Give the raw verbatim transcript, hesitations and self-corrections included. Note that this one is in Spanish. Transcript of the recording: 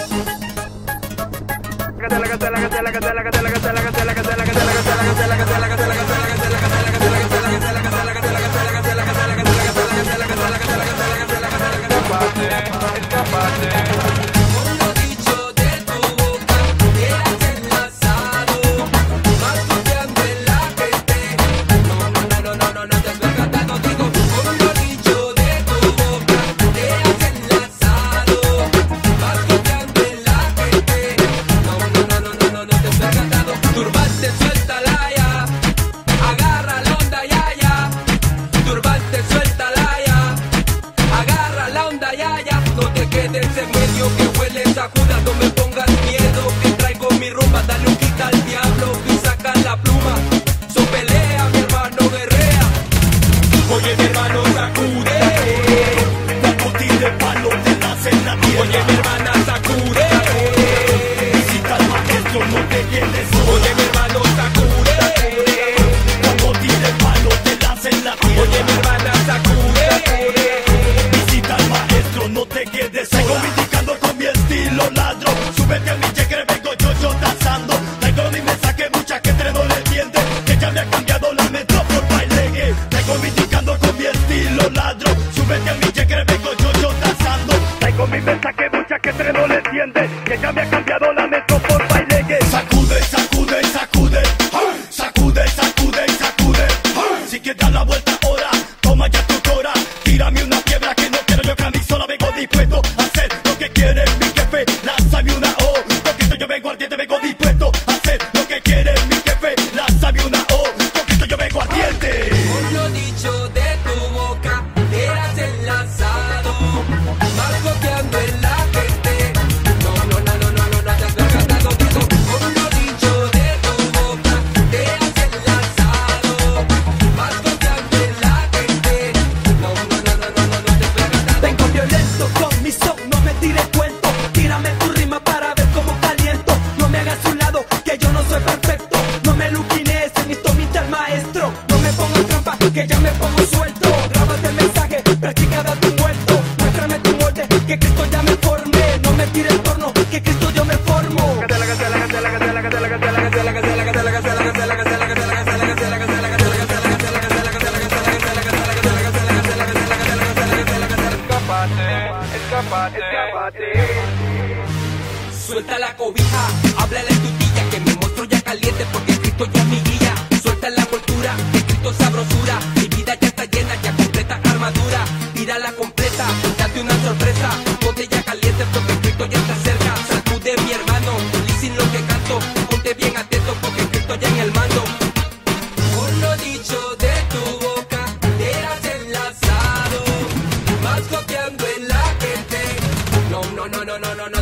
Suelta la cobija, háblale a tu tía que mi monstruo ya caliente porque Cristo ya es mi guía. Suelta la cultura, que Cristo es sabrosura. Mi vida ya está llena, ya completa armadura. Tírala completa, date una sorpresa. Ponte ya caliente porque Cristo ya está cerca. Sacude mi hermano, listen lo que canto. Ponte bien atento porque Cristo ya en el mando. Por lo dicho de tu boca, te has enlazado. Vas copiando en la gente. No, no, no, no, no, no, no.